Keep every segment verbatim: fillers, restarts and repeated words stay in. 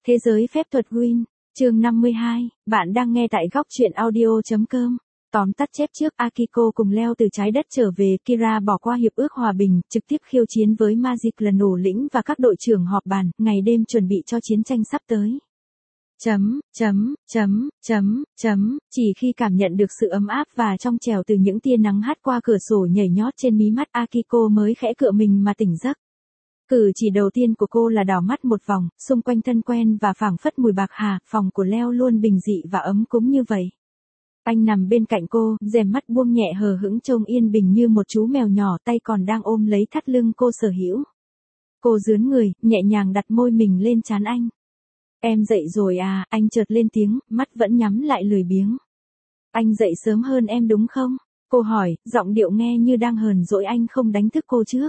Thế giới phép thuật Gwyn, chương năm mươi hai, bạn đang nghe tại góc truyện audio.com. Tóm tắt chép trước, Akiko cùng leo từ trái đất trở về, Kira bỏ qua hiệp ước hòa bình, trực tiếp khiêu chiến với Magic lần thủ lĩnh và các đội trưởng họp bàn, ngày đêm chuẩn bị cho chiến tranh sắp tới. Chấm, chấm, chấm, chấm, chấm, chỉ khi cảm nhận được sự ấm áp và trong trẻo từ những tia nắng hắt qua cửa sổ nhảy nhót trên mí mắt, Akiko mới khẽ cựa mình mà tỉnh giấc. Cử chỉ đầu tiên của cô là đảo mắt một vòng, xung quanh thân quen và phảng phất mùi bạc hà, phòng của Leo luôn bình dị và ấm cúng như vậy. Anh nằm bên cạnh cô, rèm mắt buông nhẹ hờ hững trông yên bình như một chú mèo nhỏ, tay còn đang ôm lấy thắt lưng cô sở hữu. Cô dướn người, nhẹ nhàng đặt môi mình lên trán anh. Em dậy rồi à, anh chợt lên tiếng, mắt vẫn nhắm lại lười biếng. Anh dậy sớm hơn em đúng không? Cô hỏi, giọng điệu nghe như đang hờn dỗi anh không đánh thức cô trước.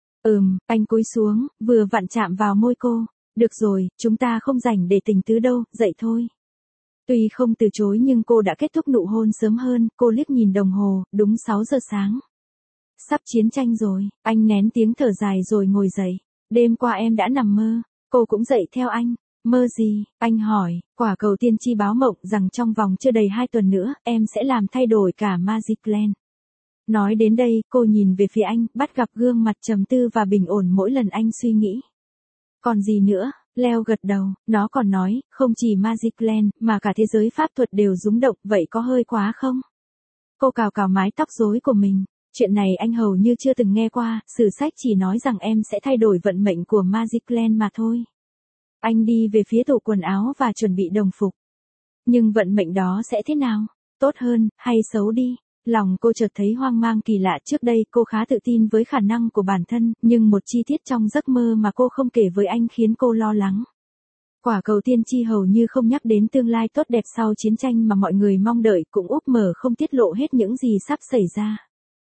Ừm, anh cúi xuống, vừa vặn chạm vào môi cô. Được rồi, chúng ta không rảnh để tình tứ đâu, dậy thôi. Tuy không từ chối nhưng cô đã kết thúc nụ hôn sớm hơn, cô liếc nhìn đồng hồ, đúng sáu giờ sáng. Sắp chiến tranh rồi, anh nén tiếng thở dài rồi ngồi dậy. Đêm qua em đã nằm mơ, cô cũng dậy theo anh. Mơ gì? Anh hỏi, quả cầu tiên tri báo mộng rằng trong vòng chưa đầy hai tuần nữa, em sẽ làm thay đổi cả Magic Land. Nói đến đây, cô nhìn về phía anh, bắt gặp gương mặt trầm tư và bình ổn mỗi lần anh suy nghĩ. Còn gì nữa? Leo gật đầu, nó còn nói, không chỉ Magic Land, mà cả thế giới pháp thuật đều rúng động, vậy có hơi quá không? Cô cào cào mái tóc rối của mình. Chuyện này anh hầu như chưa từng nghe qua, sử sách chỉ nói rằng em sẽ thay đổi vận mệnh của Magic Land mà thôi. Anh đi về phía tủ quần áo và chuẩn bị đồng phục. Nhưng vận mệnh đó sẽ thế nào? Tốt hơn, hay xấu đi? Lòng cô chợt thấy hoang mang kỳ lạ. Trước đây cô khá tự tin với khả năng của bản thân, nhưng một chi tiết trong giấc mơ mà cô không kể với anh khiến cô lo lắng. Quả cầu tiên tri hầu như không nhắc đến tương lai tốt đẹp sau chiến tranh mà mọi người mong đợi, cũng úp mở không tiết lộ hết những gì sắp xảy ra.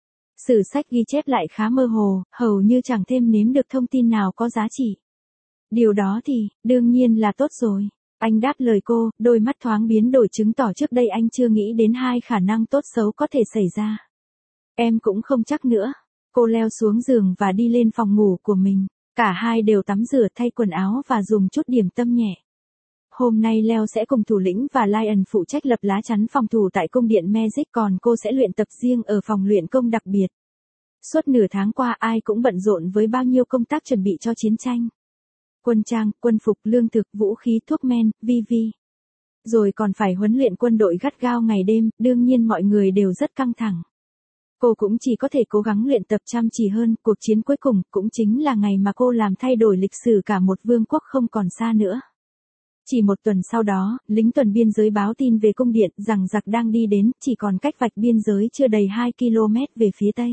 Sử sách ghi chép lại khá mơ hồ, hầu như chẳng thêm nếm được thông tin nào có giá trị. Điều đó thì, đương nhiên là tốt rồi. Anh đáp lời cô, đôi mắt thoáng biến đổi chứng tỏ trước đây anh chưa nghĩ đến hai khả năng tốt xấu có thể xảy ra. Em cũng không chắc nữa. Cô leo xuống giường và đi lên phòng ngủ của mình. Cả hai đều tắm rửa, thay quần áo và dùng chút điểm tâm nhẹ. Hôm nay Leo sẽ cùng thủ lĩnh và Lion phụ trách lập lá chắn phòng thủ tại cung điện Magic, còn cô sẽ luyện tập riêng ở phòng luyện công đặc biệt. Suốt nửa tháng qua ai cũng bận rộn với bao nhiêu công tác chuẩn bị cho chiến tranh. Quân trang, quân phục, lương thực, vũ khí, thuốc men, vi vi. Rồi còn phải huấn luyện quân đội gắt gao ngày đêm, đương nhiên mọi người đều rất căng thẳng. Cô cũng chỉ có thể cố gắng luyện tập chăm chỉ hơn, cuộc chiến cuối cùng cũng chính là ngày mà cô làm thay đổi lịch sử cả một vương quốc không còn xa nữa. Chỉ một tuần sau đó, lính tuần biên giới báo tin về cung điện rằng giặc đang đi đến, chỉ còn cách vạch biên giới chưa đầy hai ki lô mét về phía tây.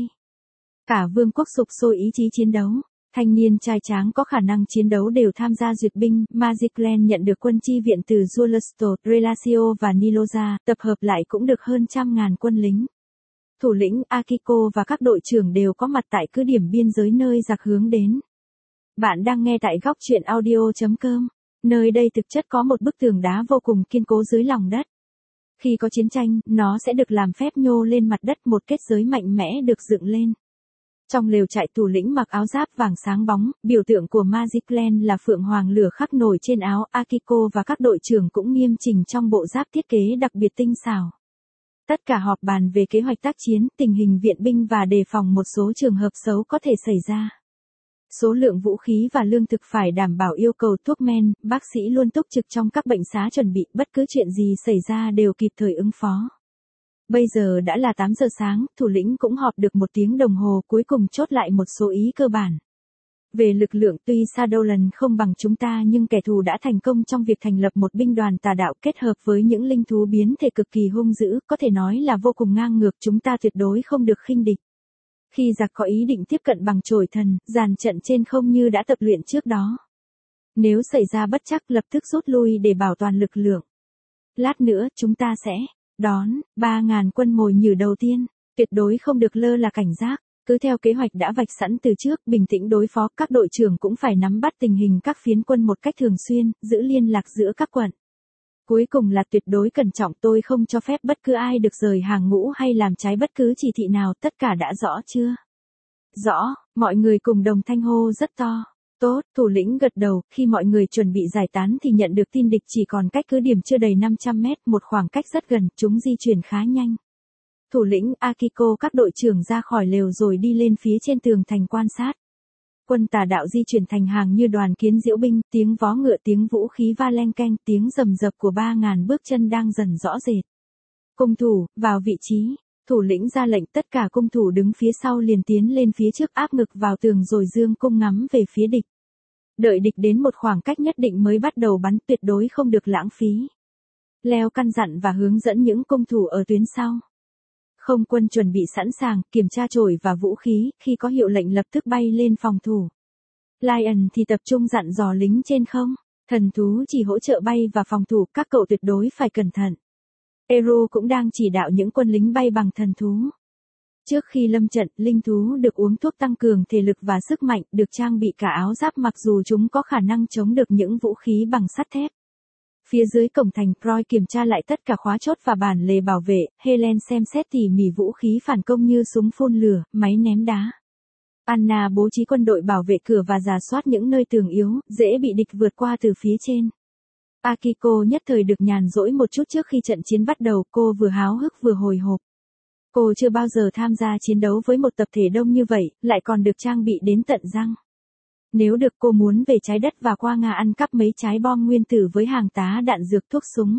Cả vương quốc sục sôi ý chí chiến đấu. Thanh niên trai tráng có khả năng chiến đấu đều tham gia duyệt binh. Magic Land nhận được quân chi viện từ Julesto, Relatio và Niloza, tập hợp lại cũng được hơn trăm ngàn quân lính. Thủ lĩnh Akiko và các đội trưởng đều có mặt tại cứ điểm biên giới nơi giặc hướng đến. Bạn đang nghe tại góc truyện audio.com. Nơi đây thực chất có một bức tường đá vô cùng kiên cố dưới lòng đất. Khi có chiến tranh, nó sẽ được làm phép nhô lên mặt đất, một kết giới mạnh mẽ được dựng lên. Trong lều trại, thủ lĩnh mặc áo giáp vàng sáng bóng, biểu tượng của Magic Land là phượng hoàng lửa khắc nổi trên áo. Akiko và các đội trưởng cũng nghiêm chỉnh trong bộ giáp thiết kế đặc biệt tinh xảo. Tất cả họp bàn về kế hoạch tác chiến, tình hình viện binh và đề phòng một số trường hợp xấu có thể xảy ra. Số lượng vũ khí và lương thực phải đảm bảo yêu cầu, thuốc men, bác sĩ luôn túc trực trong các bệnh xá chuẩn bị, bất cứ chuyện gì xảy ra đều kịp thời ứng phó. Bây giờ đã là tám giờ sáng, thủ lĩnh cũng họp được một tiếng đồng hồ, cuối cùng chốt lại một số ý cơ bản. Về lực lượng, tuy Shadowland không bằng chúng ta nhưng kẻ thù đã thành công trong việc thành lập một binh đoàn tà đạo kết hợp với những linh thú biến thể cực kỳ hung dữ, có thể nói là vô cùng ngang ngược, chúng ta tuyệt đối không được khinh địch. Khi giặc có ý định tiếp cận bằng chổi thần, dàn trận trên không như đã tập luyện trước đó. Nếu xảy ra bất trắc lập tức rút lui để bảo toàn lực lượng. Lát nữa chúng ta sẽ đón ba ngàn quân mồi nhử đầu tiên, tuyệt đối không được lơ là cảnh giác, cứ theo kế hoạch đã vạch sẵn từ trước, bình tĩnh đối phó. Các đội trưởng cũng phải nắm bắt tình hình các phiến quân một cách thường xuyên, giữ liên lạc giữa các quận. Cuối cùng là tuyệt đối cẩn trọng, tôi không cho phép bất cứ ai được rời hàng ngũ hay làm trái bất cứ chỉ thị nào, tất cả đã rõ chưa? Rõ, mọi người cùng đồng thanh hô rất to. Tốt, thủ lĩnh gật đầu, khi mọi người chuẩn bị giải tán thì nhận được tin địch chỉ còn cách cứ điểm chưa đầy năm trăm mét, một khoảng cách rất gần, chúng di chuyển khá nhanh. Thủ lĩnh Akiko các đội trưởng ra khỏi lều rồi đi lên phía trên tường thành quan sát. Quân tà đạo di chuyển thành hàng như đoàn kiến diễu binh, tiếng vó ngựa, tiếng vũ khí va leng keng, tiếng rầm rập của ba ngàn bước chân đang dần rõ rệt. Cung thủ, vào vị trí. Thủ lĩnh ra lệnh, tất cả cung thủ đứng phía sau liền tiến lên phía trước, áp ngực vào tường rồi dương cung ngắm về phía địch. Đợi địch đến một khoảng cách nhất định mới bắt đầu bắn, tuyệt đối không được lãng phí. Leo căn dặn và hướng dẫn những cung thủ ở tuyến sau. Không quân chuẩn bị sẵn sàng, kiểm tra chổi và vũ khí, khi có hiệu lệnh lập tức bay lên phòng thủ. Lion thì tập trung dặn dò lính trên không. Thần thú chỉ hỗ trợ bay và phòng thủ, các cậu tuyệt đối phải cẩn thận. Eru cũng đang chỉ đạo những quân lính bay bằng thần thú. Trước khi lâm trận, linh thú được uống thuốc tăng cường thể lực và sức mạnh, được trang bị cả áo giáp mặc dù chúng có khả năng chống được những vũ khí bằng sắt thép. Phía dưới cổng thành, Roy kiểm tra lại tất cả khóa chốt và bản lề bảo vệ, Helen xem xét tỉ mỉ vũ khí phản công như súng phun lửa, máy ném đá. Anna bố trí quân đội bảo vệ cửa và rà soát những nơi tường yếu, dễ bị địch vượt qua từ phía trên. Akiko nhất thời được nhàn rỗi một chút trước khi trận chiến bắt đầu, cô vừa háo hức vừa hồi hộp. Cô chưa bao giờ tham gia chiến đấu với một tập thể đông như vậy, lại còn được trang bị đến tận răng. Nếu được cô muốn về trái đất và qua Nga ăn cắp mấy trái bom nguyên tử với hàng tá đạn dược thuốc súng.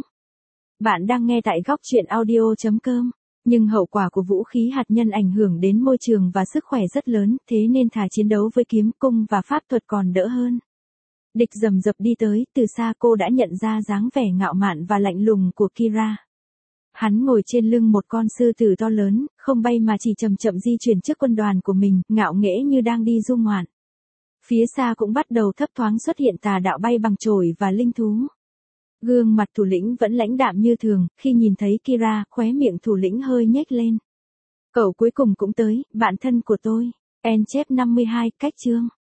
Bạn đang nghe tại góc truyện audio chấm com. Nhưng hậu quả của vũ khí hạt nhân ảnh hưởng đến môi trường và sức khỏe rất lớn, thế nên thà chiến đấu với kiếm cung và pháp thuật còn đỡ hơn. Địch rầm rập đi tới, từ xa cô đã nhận ra dáng vẻ ngạo mạn và lạnh lùng của Kira. Hắn ngồi trên lưng một con sư tử to lớn, không bay mà chỉ chậm chậm di chuyển trước quân đoàn của mình, ngạo nghễ như đang đi du ngoạn. Phía xa cũng bắt đầu thấp thoáng xuất hiện tà đạo bay bằng chổi và linh thú. Gương mặt thủ lĩnh vẫn lãnh đạm như thường, khi nhìn thấy Kira, khóe miệng thủ lĩnh hơi nhếch lên. Cậu cuối cùng cũng tới, bạn thân của tôi. En chép năm mươi hai, cách chương.